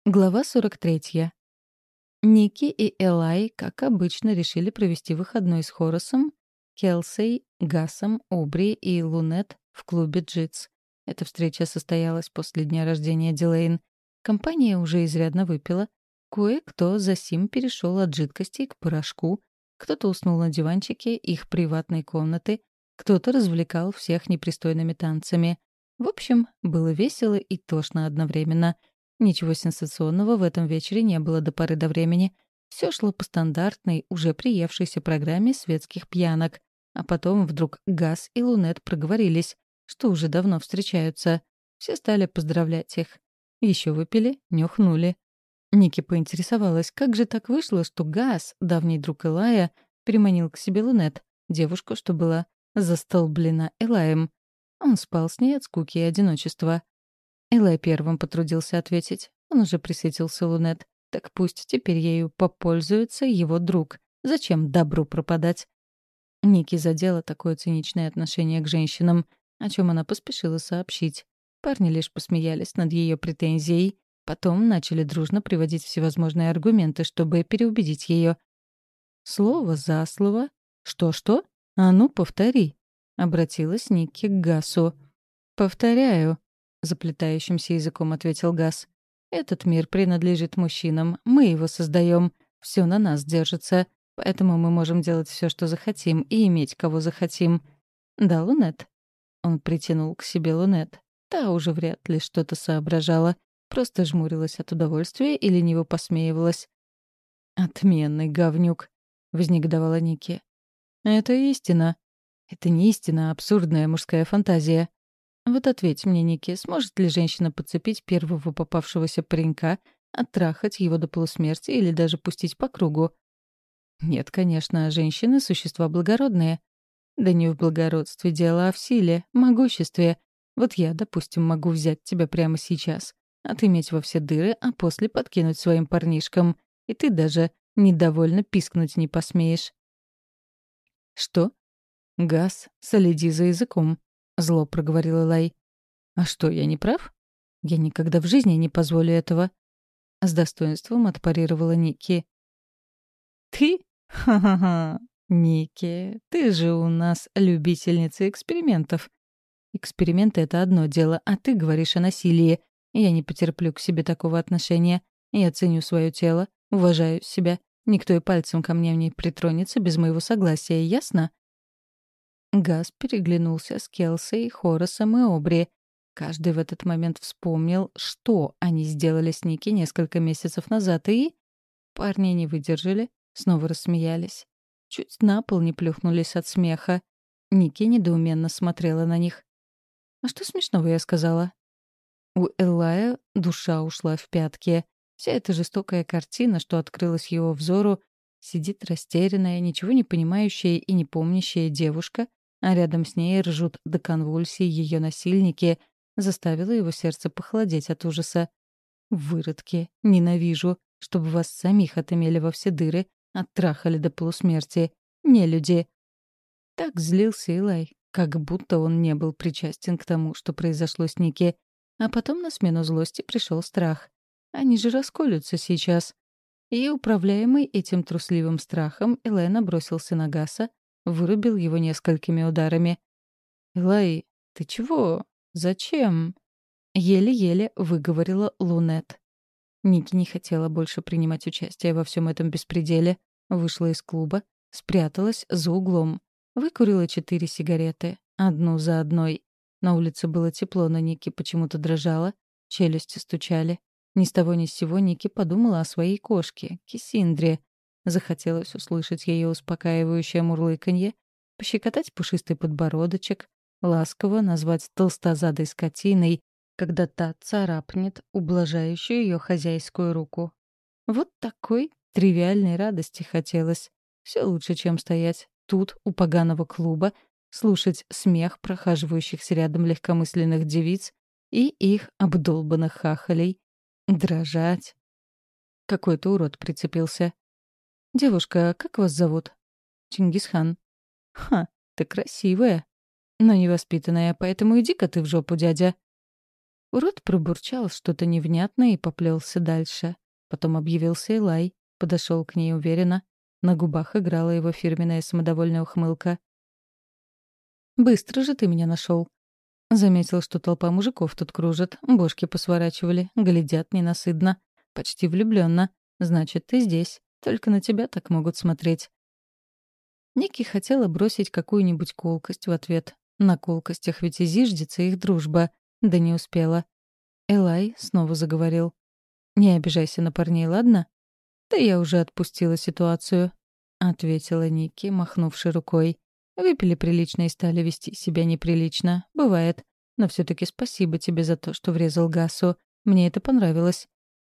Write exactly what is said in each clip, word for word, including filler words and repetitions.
Глава сорок третья. Ники и Элай, как обычно, решили провести выходной с Хорасом, Келсей, Гасом, Обри и Лунет в клубе «Джитс». Эта встреча состоялась после дня рождения Дилейн. Компания уже изрядно выпила. Кое-кто за сим перешел от жидкостей к порошку, кто-то уснул на диванчике их приватной комнаты, кто-то развлекал всех непристойными танцами. В общем, было весело и тошно одновременно — Ничего сенсационного в этом вечере не было до поры до времени. Все шло по стандартной, уже приевшейся программе светских пьянок. А потом вдруг Газ и Лунет проговорились, что уже давно встречаются. Все стали поздравлять их. Еще выпили, нюхнули. Ники поинтересовалась, как же так вышло, что Газ, давний друг Элая, переманил к себе Лунет, девушку, что была застолблена Элаем. Он спал с ней от скуки и одиночества. Элай первым потрудился ответить. Он уже присытился Лунет. Так пусть теперь ею попользуется его друг. Зачем добру пропадать? Ники задела такое циничное отношение к женщинам, о чем она поспешила сообщить. Парни лишь посмеялись над ее претензией, потом начали дружно приводить всевозможные аргументы, чтобы переубедить ее. Слово за слово. Что-что? А ну, повтори. Обратилась Ники к Гасу. Повторяю. — заплетающимся языком ответил Газ. «Этот мир принадлежит мужчинам. Мы его создаем. Все на нас держится. Поэтому мы можем делать все, что захотим, и иметь кого захотим. Да, Лунет?» Он притянул к себе Лунет. Та уже вряд ли что-то соображала. Просто жмурилась от удовольствия и лениво посмеивалась. «Отменный говнюк», — вознегодовала Ники. «Это истина». «Это не истина, а абсурдная мужская фантазия». Вот ответь мне, Ники, сможет ли женщина подцепить первого попавшегося паренька, оттрахать его до полусмерти или даже пустить по кругу? Нет, конечно, женщины — существа благородные. Да не в благородстве дело, а в силе, могуществе. Вот я, допустим, могу взять тебя прямо сейчас, отыметь во все дыры, а после подкинуть своим парнишкам, и ты даже недовольно пискнуть не посмеешь. Что? Газ, следи за языком. — зло проговорила Лай. «А что, я не прав? Я никогда в жизни не позволю этого». С достоинством отпарировала Ники. «Ты? Ха-ха-ха! Ники, ты же у нас любительница экспериментов. Эксперименты — это одно дело, а ты говоришь о насилии. Я не потерплю к себе такого отношения. Я ценю свое тело, уважаю себя. Никто и пальцем ко мне не притронется без моего согласия, ясно?» Газ переглянулся с Келсой, Хорасом и Обри. Каждый в этот момент вспомнил, что они сделали с Ники несколько месяцев назад, и... Парни не выдержали, снова рассмеялись. Чуть на пол не плюхнулись от смеха. Ники недоуменно смотрела на них. «А что смешного я сказала?» У Эллая душа ушла в пятки. Вся эта жестокая картина, что открылась его взору, сидит растерянная, ничего не понимающая и не помнящая девушка, а рядом с ней ржут до конвульсий ее насильники, заставило его сердце похолодеть от ужаса. «Выродки! Ненавижу! Чтобы вас самих отымели во все дыры, оттрахали до полусмерти! Нелюди!» Так злился Илай, как будто он не был причастен к тому, что произошло с Ники. А потом на смену злости пришел страх. Они же расколются сейчас. И, управляемый этим трусливым страхом, Илай набросился на Гаса, вырубил его несколькими ударами. «Элай, ты чего? Зачем?» Еле-еле выговорила Лунет. Ники не хотела больше принимать участие во всем этом беспределе. Вышла из клуба, спряталась за углом. Выкурила четыре сигареты, одну за одной. На улице было тепло, но Ники почему-то дрожала, челюсти стучали. Ни с того ни с сего Ники подумала о своей кошке, Кисиндре. Захотелось услышать ее успокаивающее мурлыканье, пощекотать пушистый подбородочек, ласково назвать толстозадой скотиной, когда та царапнет ублажающую ее хозяйскую руку. Вот такой тривиальной радости хотелось. Все лучше, чем стоять тут, у поганого клуба, слушать смех прохаживающихся рядом легкомысленных девиц и их обдолбанных хахалей. Дрожать. Какой-то урод прицепился. «Девушка, как вас зовут?» «Чингисхан». «Ха, ты красивая, но невоспитанная, поэтому иди-ка ты в жопу, дядя». Урод пробурчал что-то невнятное и поплелся дальше. Потом объявился Элай, подошел к ней уверенно. На губах играла его фирменная самодовольная ухмылка. «Быстро же ты меня нашел. Заметил, что толпа мужиков тут кружит, бошки посворачивали, глядят ненасытно. Почти влюбленно. Значит, ты здесь. Только на тебя так могут смотреть. Ники хотела бросить какую-нибудь колкость в ответ. На колкостях ведь и зиждется их дружба. Да не успела. Элай снова заговорил. «Не обижайся на парней, ладно?» «Да я уже отпустила ситуацию», — ответила Ники, махнувши рукой. «Выпили прилично и стали вести себя неприлично. Бывает. Но все-таки спасибо тебе за то, что врезал Гасу. Мне это понравилось».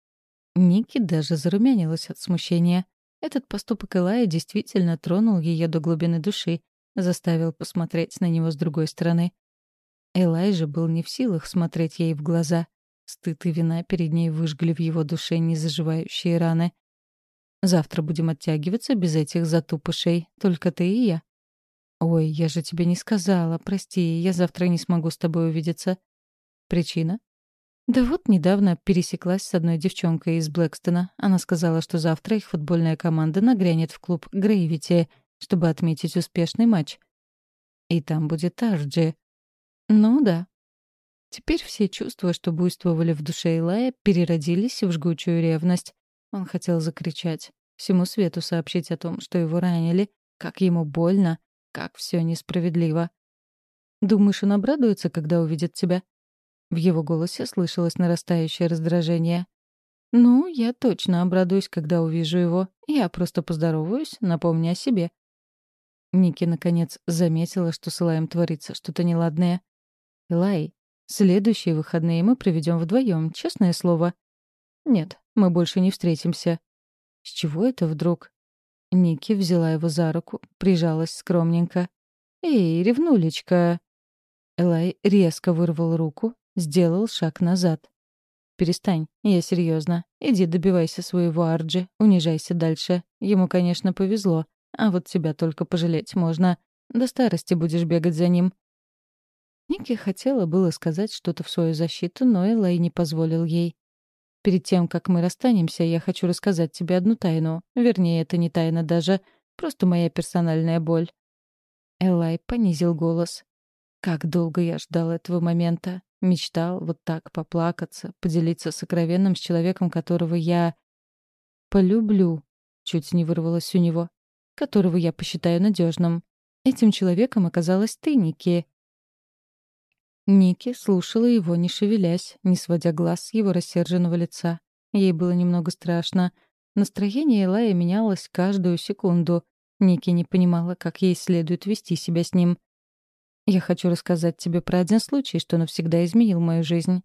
Ники даже зарумянилась от смущения. Этот поступок Элая действительно тронул ее до глубины души, заставил посмотреть на него с другой стороны. Элай же был не в силах смотреть ей в глаза. Стыд и вина перед ней выжгли в его душе незаживающие раны. «Завтра будем оттягиваться без этих затупышей, только ты и я». «Ой, я же тебе не сказала, прости, я завтра не смогу с тобой увидеться». «Причина?» «Да вот недавно пересеклась с одной девчонкой из Блэкстона. Она сказала, что завтра их футбольная команда нагрянет в клуб Грейвити, чтобы отметить успешный матч. И там будет Арджи». «Ну да». Теперь все чувства, что буйствовали в душе Илая, переродились в жгучую ревность. Он хотел закричать, всему свету сообщить о том, что его ранили, как ему больно, как все несправедливо. «Думаешь, он обрадуется, когда увидит тебя?» В его голосе слышалось нарастающее раздражение. «Ну, я точно обрадуюсь, когда увижу его. Я просто поздороваюсь, напомню о себе». Ники, наконец, заметила, что с Илаем творится что-то неладное. «Илай, следующие выходные мы проведем вдвоем, честное слово». «Нет, мы больше не встретимся». «С чего это вдруг?» Ники взяла его за руку, прижалась скромненько. «Эй, ревнулечка!» Элай резко вырвал руку, сделал шаг назад. «Перестань, я серьезно. Иди добивайся своего Арджи, унижайся дальше. Ему, конечно, повезло, а вот тебя только пожалеть можно. До старости будешь бегать за ним». Ники хотела было сказать что-то в свою защиту, но Элай не позволил ей. «Перед тем, как мы расстанемся, я хочу рассказать тебе одну тайну. Вернее, это не тайна даже, просто моя персональная боль». Элай понизил голос. «Как долго я ждал этого момента. Мечтал вот так поплакаться, поделиться сокровенным с человеком, которого я... полюблю», — чуть не вырвалось у него, «которого я посчитаю надежным. Этим человеком оказалась ты, Ники». Ники слушала его, не шевелясь, не сводя глаз с его рассерженного лица. Ей было немного страшно. Настроение Элая менялось каждую секунду. Ники не понимала, как ей следует вести себя с ним. «Я хочу рассказать тебе про один случай, что навсегда изменил мою жизнь».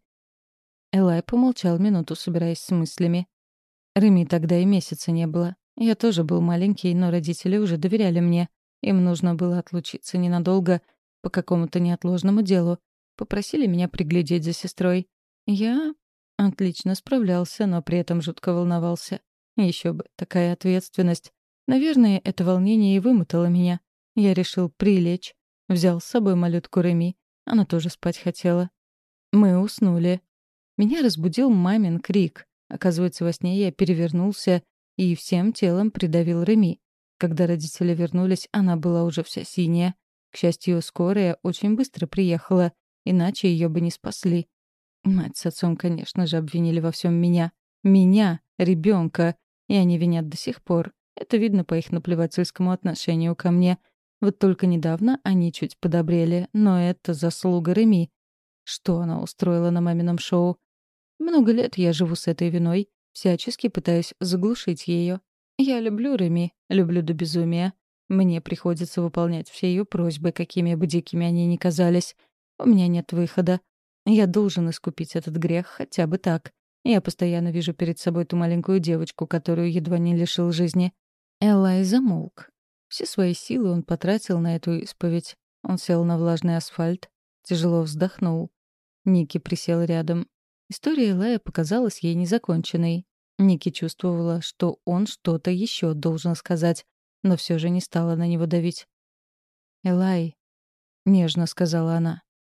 Элай помолчал минуту, собираясь с мыслями. Реми тогда и месяца не было. Я тоже был маленький, но родители уже доверяли мне. Им нужно было отлучиться ненадолго по какому-то неотложному делу. Попросили меня приглядеть за сестрой. Я отлично справлялся, но при этом жутко волновался. Еще бы, такая ответственность. Наверное, это волнение и вымотало меня. Я решил прилечь. Взял с собой малютку Реми. Она тоже спать хотела. Мы уснули. Меня разбудил мамин крик. Оказывается, во сне я перевернулся и всем телом придавил Реми. Когда родители вернулись, она была уже вся синяя. К счастью, скорая очень быстро приехала, иначе ее бы не спасли. Мать с отцом, конечно же, обвинили во всем меня. Меня, ребенка. И они винят до сих пор. Это видно по их наплевательскому отношению ко мне. Вот только недавно они чуть подобрели, но это заслуга Реми. Что она устроила на мамином шоу? Много лет я живу с этой виной, всячески пытаюсь заглушить ее. Я люблю Реми, люблю до безумия. Мне приходится выполнять все ее просьбы, какими бы дикими они ни казались. У меня нет выхода. Я должен искупить этот грех хотя бы так. Я постоянно вижу перед собой ту маленькую девочку, которую едва не лишил жизни. Элай замолк. Все свои силы он потратил на эту исповедь. Он сел на влажный асфальт, тяжело вздохнул. Ники присела рядом. История Элая показалась ей незаконченной. Ники чувствовала, что он что-то еще должен сказать, но все же не стала на него давить. «Элай», — нежно сказала она,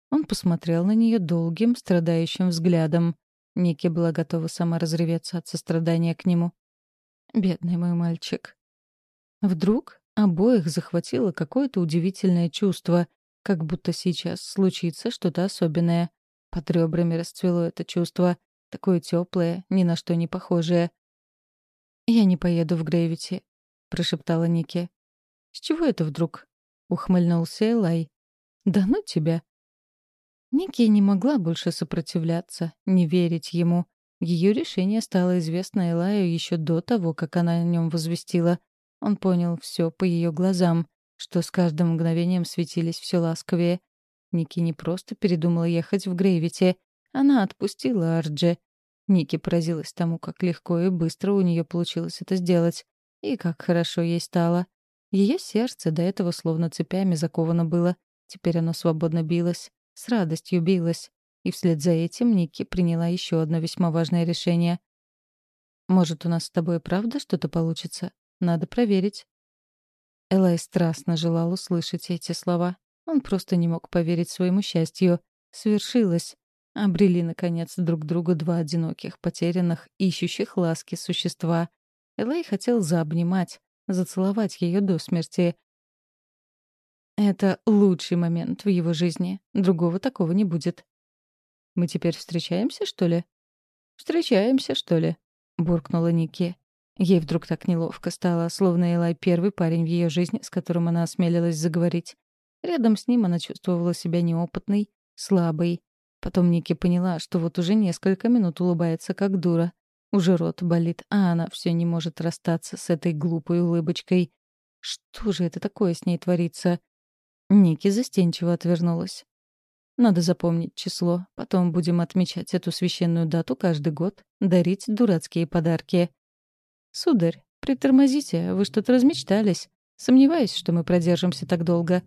Он посмотрел на нее долгим, страдающим взглядом. Ники была готова сама разреветься от сострадания к нему. «Бедный мой мальчик». Вдруг обоих захватило какое-то удивительное чувство, как будто сейчас случится что-то особенное. Под ребрами расцвело это чувство, такое теплое, ни на что не похожее. «Я не поеду в Грейвити», — прошептала Ники. «С чего это вдруг?» — ухмыльнулся Элай. «Да ну тебя!» Ники не могла больше сопротивляться, не верить ему. Ее решение стало известно Элаю еще до того, как она о нем возвестила. Он понял все по ее глазам, что с каждым мгновением светились все ласковее. Ники не просто передумала ехать в Грейвити, она отпустила Ардже. Ники поразилась тому, как легко и быстро у нее получилось это сделать, и как хорошо ей стало. Ее сердце до этого словно цепями заковано было, теперь оно свободно билось. С радостью билась. И вслед за этим Ники приняла еще одно весьма важное решение. «Может, у нас с тобой правда что-то получится? Надо проверить». Элай страстно желал услышать эти слова. Он просто не мог поверить своему счастью. Свершилось. Обрели, наконец, друг друга два одиноких, потерянных, ищущих ласки существа. Элай хотел заобнимать, зацеловать ее до смерти. Это лучший момент в его жизни. Другого такого не будет. «Мы теперь встречаемся, что ли?» «Встречаемся, что ли?» — буркнула Ники. Ей вдруг так неловко стало, словно Элай первый парень в ее жизни, с которым она осмелилась заговорить. Рядом с ним она чувствовала себя неопытной, слабой. Потом Ники поняла, что вот уже несколько минут улыбается как дура. Уже рот болит, а она все не может расстаться с этой глупой улыбочкой. Что же это такое с ней творится? Ники застенчиво отвернулась. «Надо запомнить число. Потом будем отмечать эту священную дату каждый год, дарить дурацкие подарки». «Сударь, притормозите, вы что-то размечтались. Сомневаюсь, что мы продержимся так долго».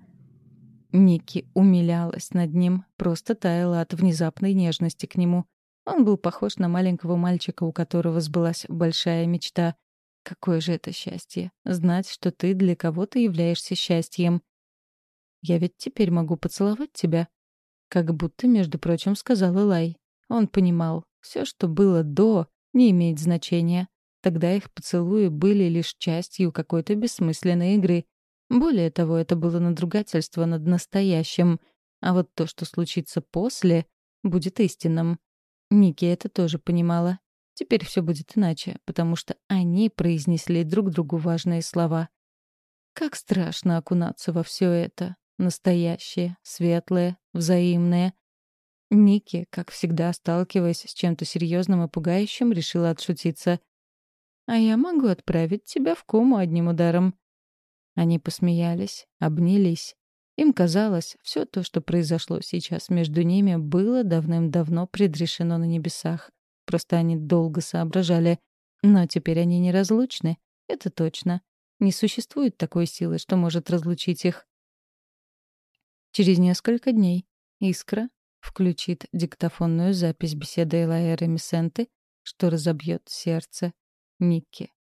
Ники умилялась над ним, просто таяла от внезапной нежности к нему. Он был похож на маленького мальчика, у которого сбылась большая мечта. Какое же это счастье — знать, что ты для кого-то являешься счастьем. «Я ведь теперь могу поцеловать тебя», — как будто, между прочим, сказал Элай. Он понимал, все, что было до, не имеет значения. Тогда их поцелуи были лишь частью какой-то бессмысленной игры. Более того, это было надругательство над настоящим. А вот то, что случится после, будет истинным. Ники это тоже понимала. Теперь все будет иначе, потому что они произнесли друг другу важные слова. Как страшно окунаться во все это. Настоящее, светлое, взаимное. Ники, как всегда, сталкиваясь с чем-то серьезным и пугающим, решила отшутиться. «А я могу отправить тебя в кому одним ударом». Они посмеялись, обнялись. Им казалось, все то, что произошло сейчас между ними, было давным-давно предрешено на небесах. Просто они долго соображали. Но теперь они неразлучны. Это точно. Не существует такой силы, что может разлучить их. Через несколько дней Искра включит диктофонную запись беседы Элая Ремисенты, что разобьет сердце Никки.